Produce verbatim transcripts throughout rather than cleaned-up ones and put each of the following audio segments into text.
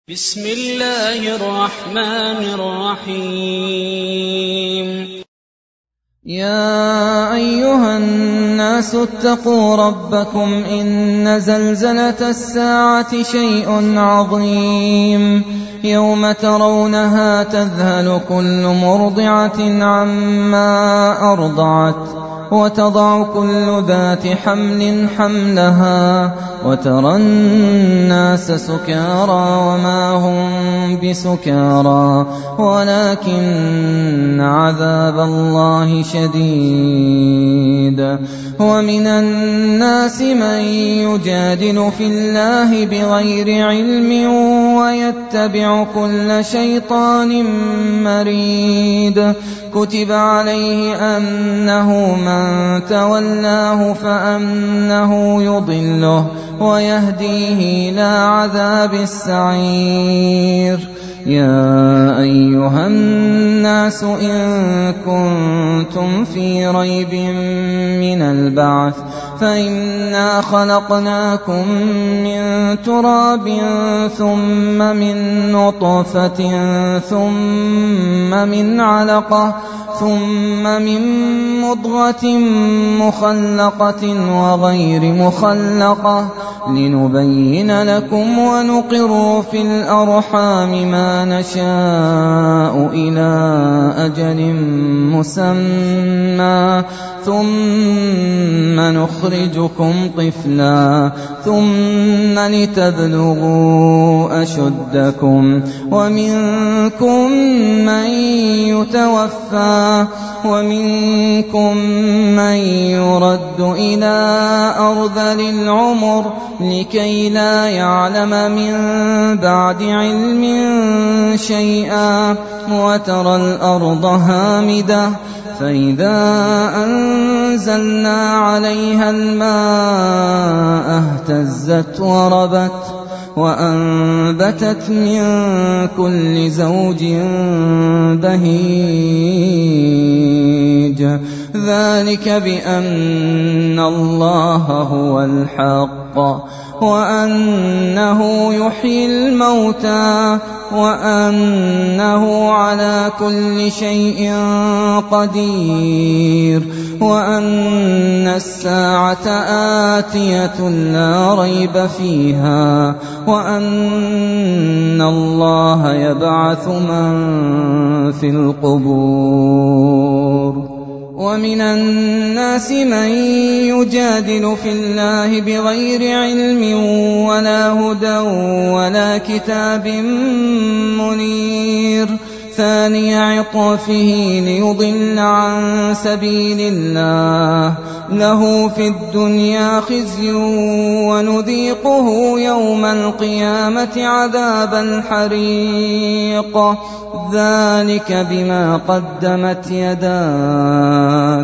بسم الله الرحمن الرحيم. يا أيها الناس اتقوا ربكم إن زلزلة الساعة شيء عظيم يوم ترونها تذهل كل مرضعة عما أرضعت وتضع كل ذات حمل حملها وترى الناس سكارى وما هم بسكارى ولكن عذاب الله شديد. ومن الناس من يجادل في الله بغير علم ويتبع كل شيطان مريد. كتب عليه أنه من تولاه فأنه يضله ويهديه إلى عذاب السعير. يا أيها الناس إن كنتم في ريب من البعث فإنا خلقناكم من تراب ثم من نطفة ثم من علقة ثم من مضغة مخلقة وغير مخلقة لنبين لكم ونقر في الأرحام ما نشاء إلى أجل مسمى ثم نخرجكم طفلا ثم لتبلغوا أشدكم ومنكم من يتوفى ومنكم من يرد إلى أرذل العمر لكي لا يعلم من بعد علم شيئا. وترى الأرض هامدة فإذا أنزلنا عليها الماء اهتزت وربت وأنبتت من كل زوج بهيج. ذلك بأن الله هو الحق وأنه يحيي الموتى وأنه على كل شيء قدير وأن الساعة آتية لا ريب فيها وأن الله يبعث من في القبور. ومن الناس من يجادل في الله بغير علم ولا هدى ولا كتاب منير. ثاني عطفه ليضل عن سبيل الله له في الدنيا خزي ونذيقه يوم القيامة عذاب الحريق. ذلك بما قدمت يداك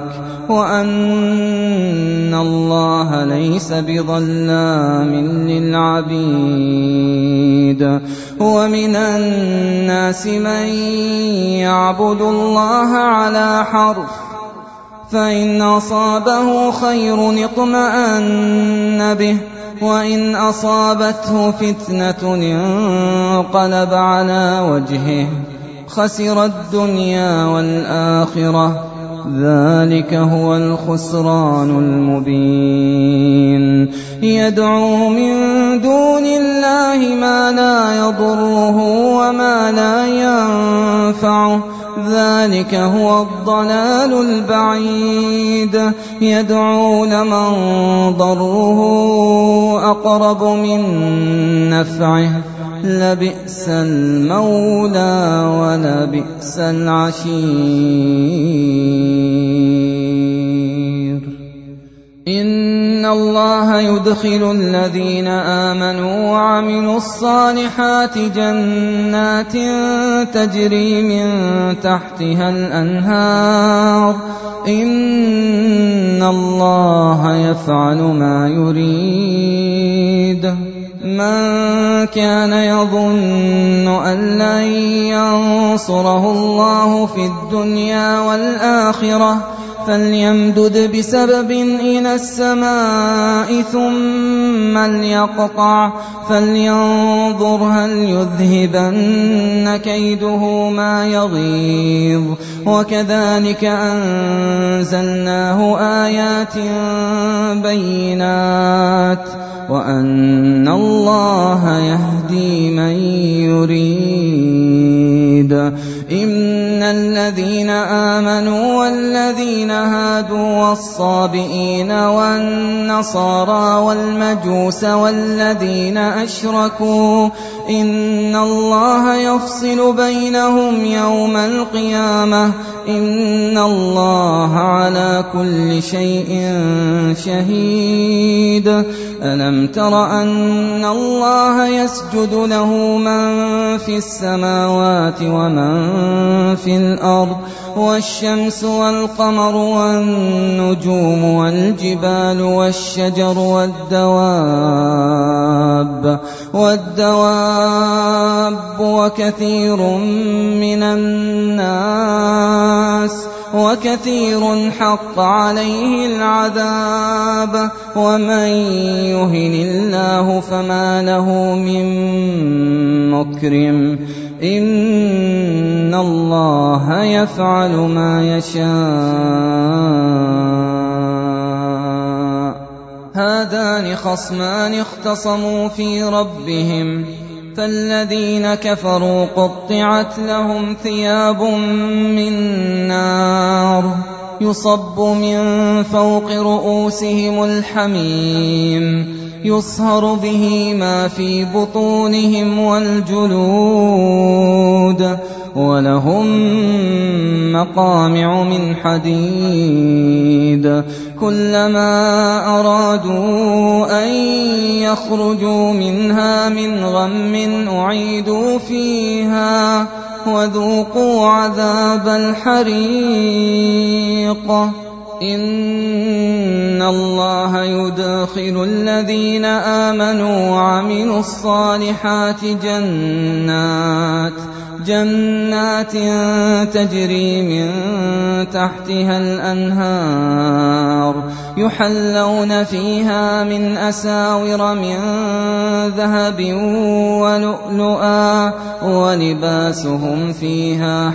وأن الله ليس بظلام للعبيد. ومن الناس من يعبد الله على حرف فإن أصابه خير اطمأن به وإن أصابته فتنة انقلب على وجهه خسر الدنيا والآخرة. ذلك هو الخسران المبين. يدعو من دون الله ما لا يضره وما لا ينفعه ذلك هو الضلال البعيد. يدعو لمن ضره أقرب من نفعه لبئس المولى ولبئس العشير. إن الله يدخل الذين آمنوا وعملوا الصالحات جنات تجري من تحتها الأنهار. إن الله يفعل ما يريد. من كان يظن أن لن ينصره الله في الدنيا والآخرة فليمدد بسبب إلى السماء ثم ليقطع فلينظر هل يذهبن كيده ما يغيظ وكذلك أنزلناه آيات بينات وأن الله يهدي من يريد. إن الذين آمنوا والذين هادوا والصابئين والنصارى والمجوس والذين أشركوا إن الله يفصل بينهم يوم القيامة إن الله على كل شيء شهيد. ألم تر أن الله يسجد له من في السماوات ومن في الأرض والشمس والقمر والنجوم والجبال والشجر والدواب والدواب وكثير من الناس وكثير حق عليه العذاب ومن يهن الله فما له من مكرم إن الله يفعل ما يشاء. هذان خصمان اختصموا في ربهم فالذين كفروا قطعت لهم ثياب من نار يصب من فوق رؤوسهم الحميم يصهر به ما في بطونهم والجلود ولهم مقامع من حديد كلما أرادوا أن يخرجوا منها من غم أعيدوا فيها وذوقوا عذاب الحريق. إن الله يدخل الذين آمنوا وعملوا الصالحات جنات جنات تجري من تحتها الأنهار يحلون فيها من أساور من ذهب ولؤلؤا ولباسهم فيها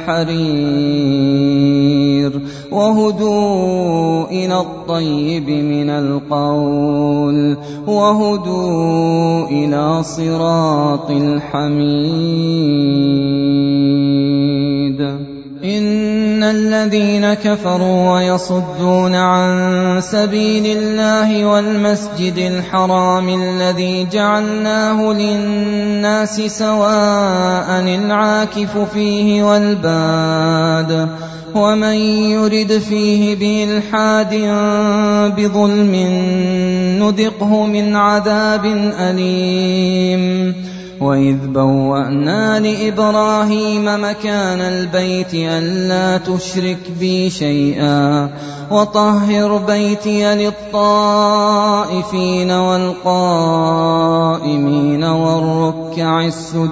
حرير وهدوا إلى الطيب من القول وهدوا إلى صراط الحميد. إن الذين كفروا ويصدون عن سبيل الله والمسجد الحرام الذي جعلناه للناس سواء العاكف فيه والباد ومن يرد فيه بإلحاد بظلم نذقه من عذاب أليم. وإذ بوأنا لإبراهيم مكان البيت ألا تشرك بي شيئا وطهر بيتي للطائفين والقائمين والركع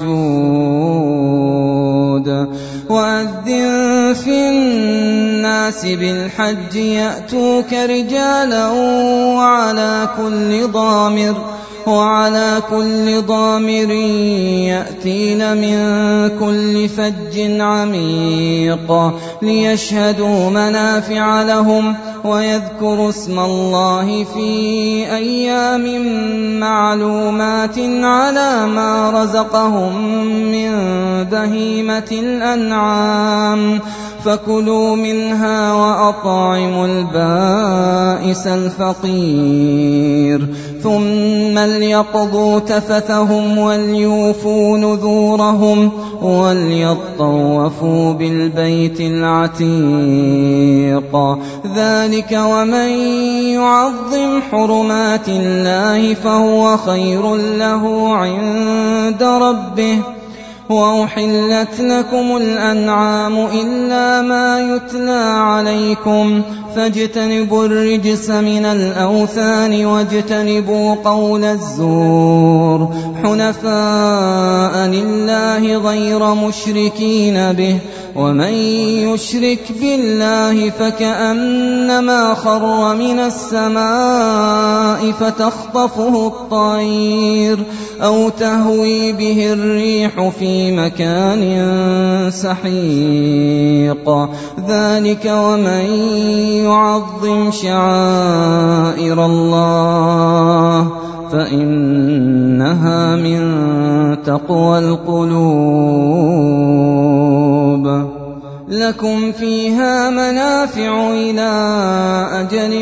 السجود. وأذن في الناس بالحج يأتوك رجالا وعلى كل ضامر وعلى كل ضامر يأتين من كل فج عميق ليشهدوا منافع لهم ويذكروا اسم الله في أيام معلومات على ما رزقهم من بهيمة الأنعام فكلوا منها وأطعموا البائس الفقير ثم ليقضوا تفثهم وليوفوا نذورهم وليطوفوا بالبيت العتيق. ذلك ومن يعظم حرمات الله فهو خير له عند ربه. وأحلت لكم الأنعام إلا ما يتلى عليكم فاجتنبوا الرجس من الأوثان واجتنبوا قول الزور حنفاء لله غير مشركين به ومن يشرك بالله فكأنما خر من السماء فتخطفه الطير أو تهوي به الريح في مكان سحيق. ذلك ومن يعظم شعائر الله فإنها من تقوى القلوب. لكم فيها منافع إلى أجل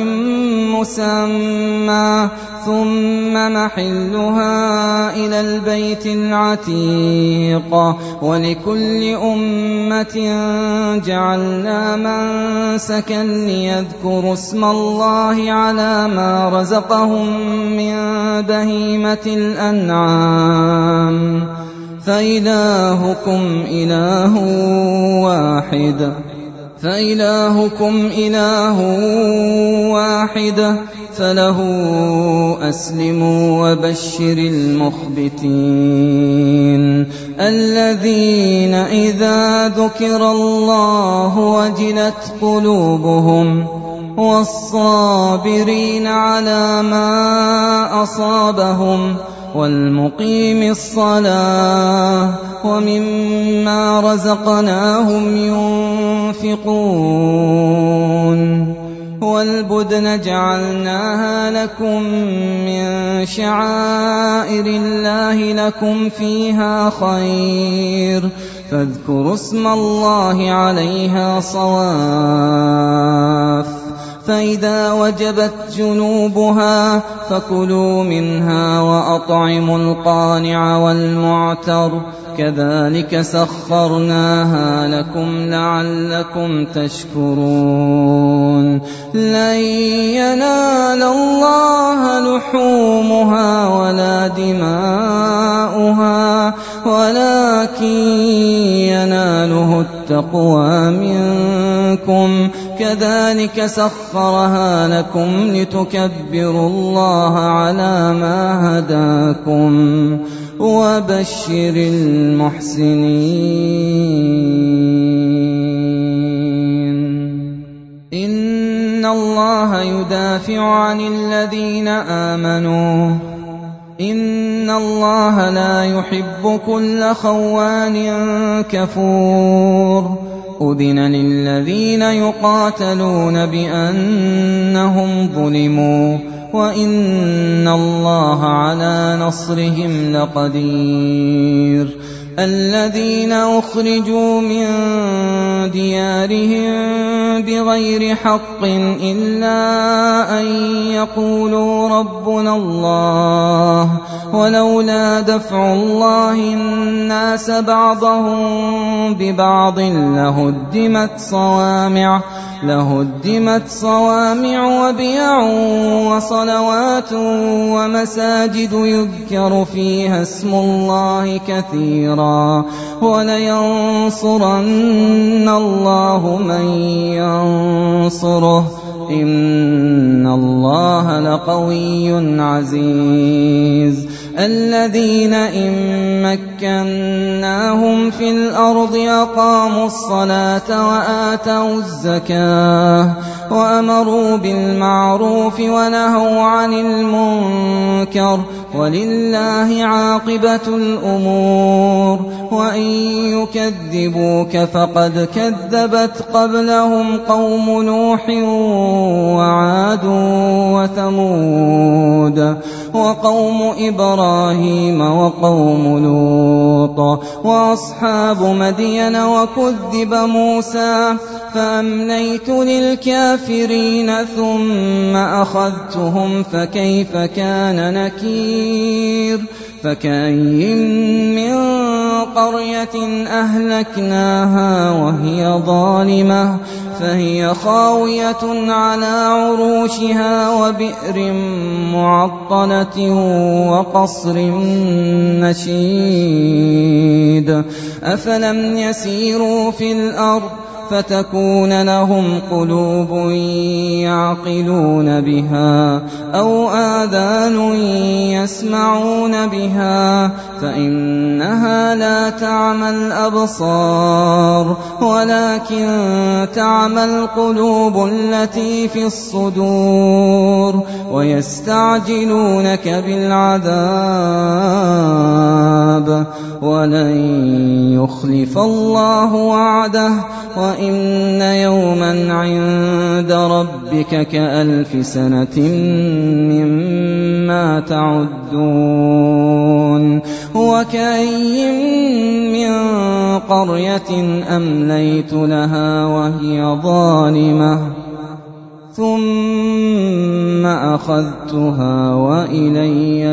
مسمى ثم محلها إلى البيت العتيق. ولكل أمة جعلنا منسكا ليذكروا اسم الله على ما رزقهم من بهيمة الأنعام فإلهكم إله واحد فإلهكم إله واحد فله أسلموا وبشر المخبتين الذين إذا ذكر الله وجلت قلوبهم والصابرين على ما أصابهم والمقيم الصلاة ومما رزقناهم ينفقون. والبدن جعلناها لكم من شعائر الله لكم فيها خير فاذكروا اسم الله عليها صواف. فإذا وجبت جنوبها فكلوا منها وأطعموا القانع والمعتر كذلك سخرناها لكم لعلكم تشكرون. لن ينال الله لحومها ولا دماؤها ولكن يناله التقوى منكم كذلك سخرها لكم لتكبروا الله على ما هداكم وبشر المحسنين. إن الله يدافع عن الذين آمنوا إن الله لا يحب كل خوان كفور. أذن للذين يقاتلون بأنهم ظلموا وإن الله على نصرهم لقدير. الذين أخرجوا من ديارهم بغير حق إلا أن يقولوا ربنا الله ولولا دفع الله الناس بعضهم ببعض لهدمت صوامع لهدمت صوامع وبيع وصلوات ومساجد يذكر فيها اسم الله كثيرا ولينصرن الله من ينصره إن الله لقوي عزيز. الذين إن مكناهم في الأرض أقاموا الصلاة وآتوا الزكاة وأمروا بالمعروف ونهوا عن المنكر ولله عاقبة الأمور. وإن يكذبوك فقد كذبت قبلهم قوم نوح وعاد وثمود وقوم إبراهيم وقوم لوط وأصحاب مدين وكذب موسى فأمليت للكافرين ثم أخذتهم فكيف كان نكير. فكأين من قرية أهلكناها وهي ظالمة فهي خاوية على عروشها وبئر معطلة وقصر مشيد. أفلم يسيروا في الأرض فتكون لهم قلوب يعقلون بها أو آذان يسمعون بها فإنها لا تعمى الأبصار ولكن تعمى القلوب التي في الصدور ويستعجلونك بالعذاب ولن يخلف الله وعده وإن يوما عند ربك كألف سنة مما تعدون وكأي من قرية أمليت لها وهي ظالمة ثم أخذتها وإلي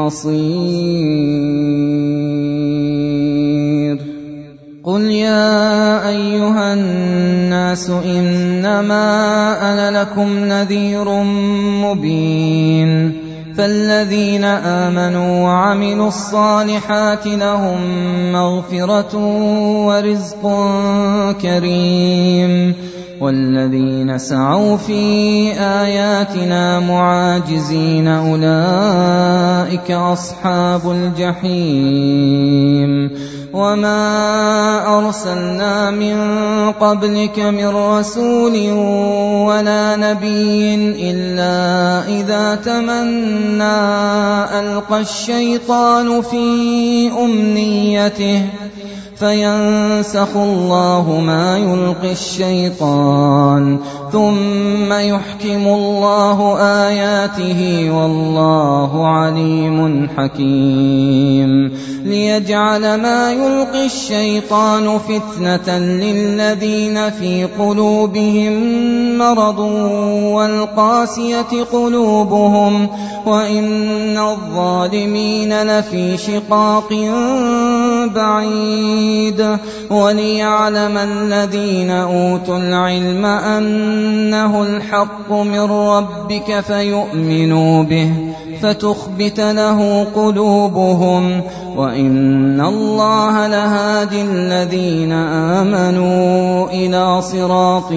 المصير قل يا أيها الناس إنما أنا لكم نذير مبين فالذين آمنوا وعملوا الصالحات لهم مغفرة ورزق كريم والذين سعوا في آياتنا معاجزين أولئك أصحاب الجحيم وما أرسلنا من قبلك من رسول ولا نبي إلا إذا تمنى ألقى الشيطان في أمنيته فينسخ الله ما يلقي الشيطان ثم يحكم الله آياته والله عليم حكيم ليجعل ما يلقي الشيطان فتنة للذين في قلوبهم مرض والقاسية قلوبهم وإن الظالمين لفي شقاق بعيد وليعلم الذين أوتوا العلم أنه الحق من ربك فيؤمنوا به فتخبت له قلوبهم وإن الله لهادي الذين آمنوا إلى صراط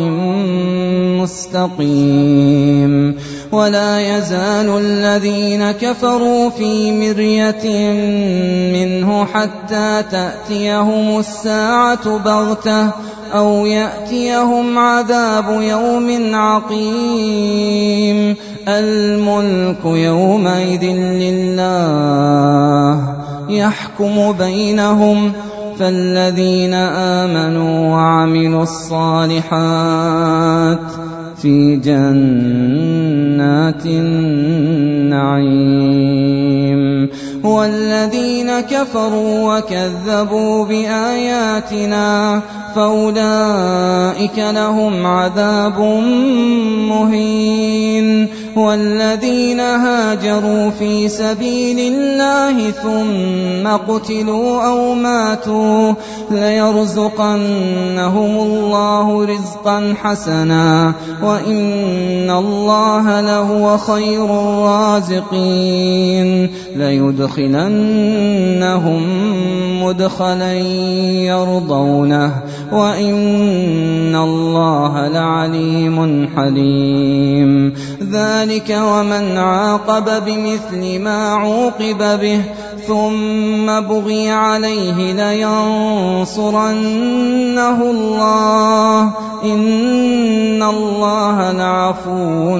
مستقيم ولا يزال الذين كفروا في مرية منه حتى تأتيهم الساعة بغتة أو يأتيهم عذاب يوم عقيم الملك يومئذ لله يحكم بينهم فالذين آمنوا وعملوا الصالحات في جنات النعيم والذين كفروا وكذبوا بآياتنا فأولئك لهم عذاب مهين والذين هاجروا في سبيل الله ثم قتلوا أو ماتوا ليرزقنهم الله رزقا حسنا وإن الله لهو خير الرازقين ليدخلنهم مدخلا يرضونه وإن الله لعليم حليم ذلك ومن عاقب بمثل ما عوقب به ثم بغي عليه لينصرنه الله إن الله لعفو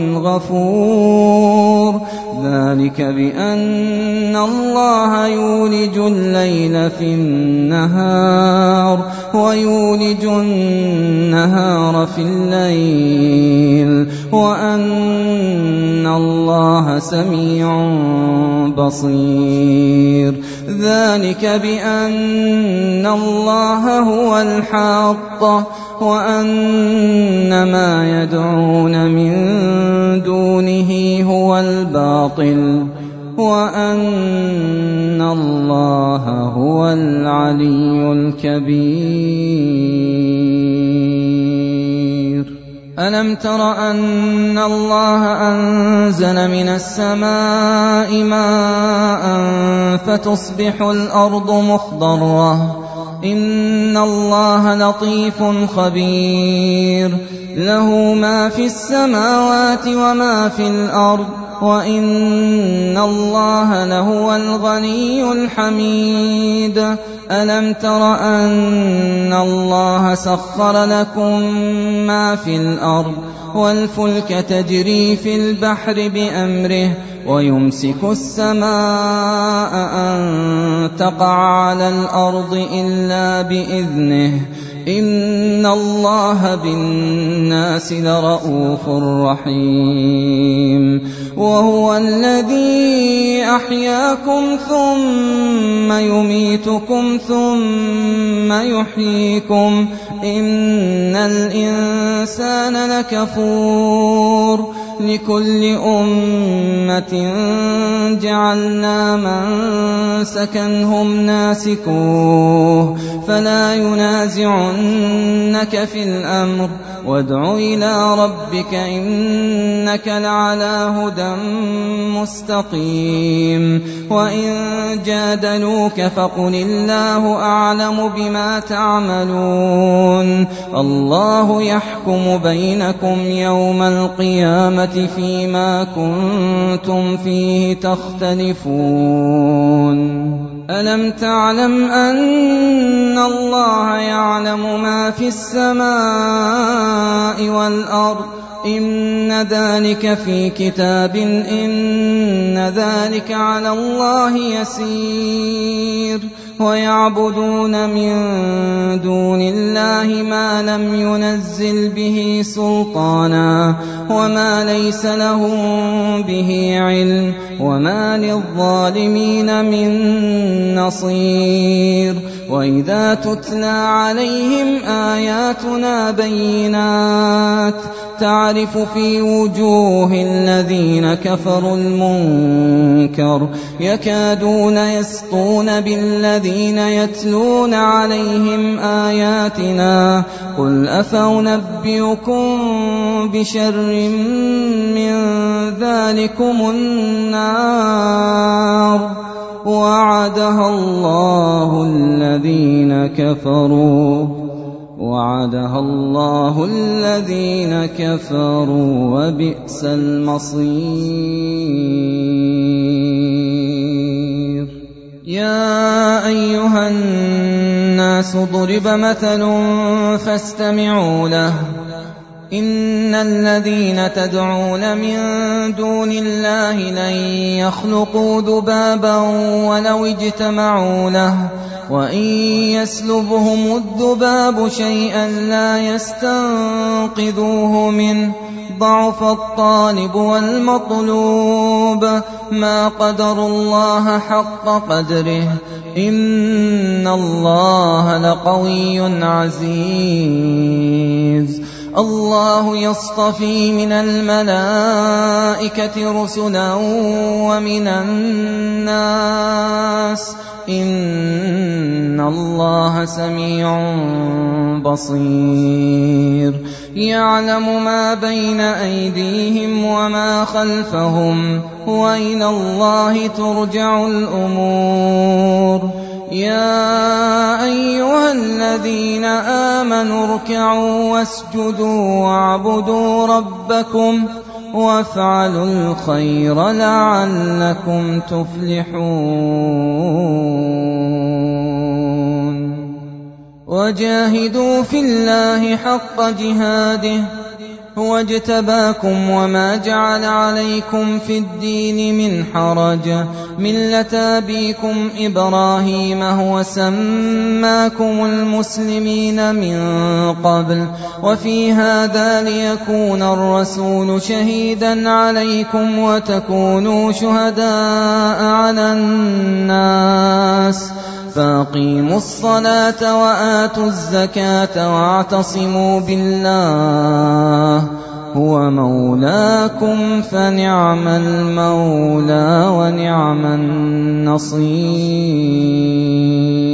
غفور ذلك بأن الله يولج الليل في النهار ويولج النهار في الليل وأن الله سميع بصير ذلك بأن الله هو الحق وأن ما يدعون من دونه هو الباطل وأن الله هو العلي الكبير ألم تر أن الله أنزل من السماء ماء فتصبح الأرض مخضرة إن الله لطيف خبير له ما في السماوات وما في الأرض وإن الله لهو الغني الحميد ألم تر أن الله سخر لكم ما في الأرض والفلك تجري في البحر بأمره ويمسك السماء أن تقع على الأرض إلا بإذنه إن الله بالناس لرءوف رحيم وهو الذي أحياكم ثم يميتكم ثم يحييكم إن الإنسان لكفور لكل أمة جعلنا منسكا هم ناسكوه فلا ينازعنك في الأمر وادع إلى ربك إنك لعلى هدى مستقيم وإن جادلوك فقل الله أعلم بما تعملون الله يحكم بينكم يوم القيامة فيما كنتم فيه تختلفون ألم تعلم أن الله يعلم ما في السماء والأرض إن ذلك في كتاب إن ذلك على الله يسير ويعبدون من دون الله ما لم ينزل به سلطانا وما ليس لهم به علم وما للظالمين من نصير وإذا تتلى عليهم آياتنا بينات تعرف في وجوه الذين كفروا المنكر يكادون يسطون بالذين يتلون عليهم آياتنا قل أفأنبئكم بشر من ذلكم النار وعدها الله الذين كفروا وعدها الله الذين كفروا وبئس المصير يا أيها الناس ضرب مثل فاستمعوا له إن الذين تدعون من دون الله لن يخلقوا ذبابا ولو اجتمعوا له وإن يسلبهم الذباب شيئا لا يستنقذوه منه ضعف الطالب والمطلوب ما قدروا الله حق قدره إن الله لقوي عزيز الله يصطفي من الملائكة رسلا ومن الناس إن الله سميع بصير يعلم ما بين أيديهم وما خلفهم وإلى الله ترجع الأمور يا أيها الذين آمنوا اركعوا واسجدوا واعبدوا ربكم وافعلوا الخير لعلكم تفلحون وجاهدوا في الله حق جهاده هو اجتباكم وما جعل عليكم في الدين من حرج ملة أبيكم إبراهيم هو سماكم المسلمين من قبل وفي هذا ليكون الرسول شهيدا عليكم وتكونوا شهداء على الناس فأقيموا الصلاة وآتوا الزكاة واعتصموا بالله هو مولاكم فنعم المولى ونعم النصير